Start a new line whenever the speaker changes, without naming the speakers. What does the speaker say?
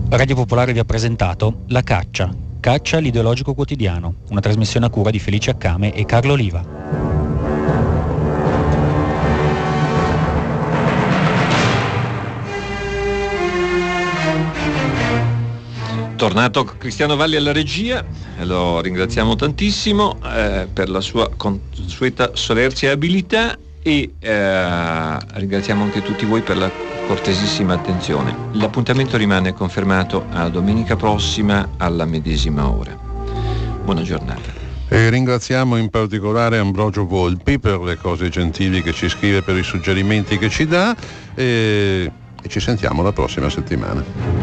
Radio Popolare vi ha presentato La Caccia, Caccia l'ideologico quotidiano, una trasmissione a cura di Felice Accame e Carlo Oliva.
Tornato Cristiano Valli alla regia, lo ringraziamo tantissimo per la sua consueta solerzia e abilità e ringraziamo anche tutti voi per la cortesissima attenzione. L'appuntamento rimane confermato a domenica prossima alla medesima ora. Buona giornata.
E ringraziamo in particolare Ambrogio Volpi per le cose gentili che ci scrive, per i suggerimenti che ci dà e ci sentiamo la prossima settimana.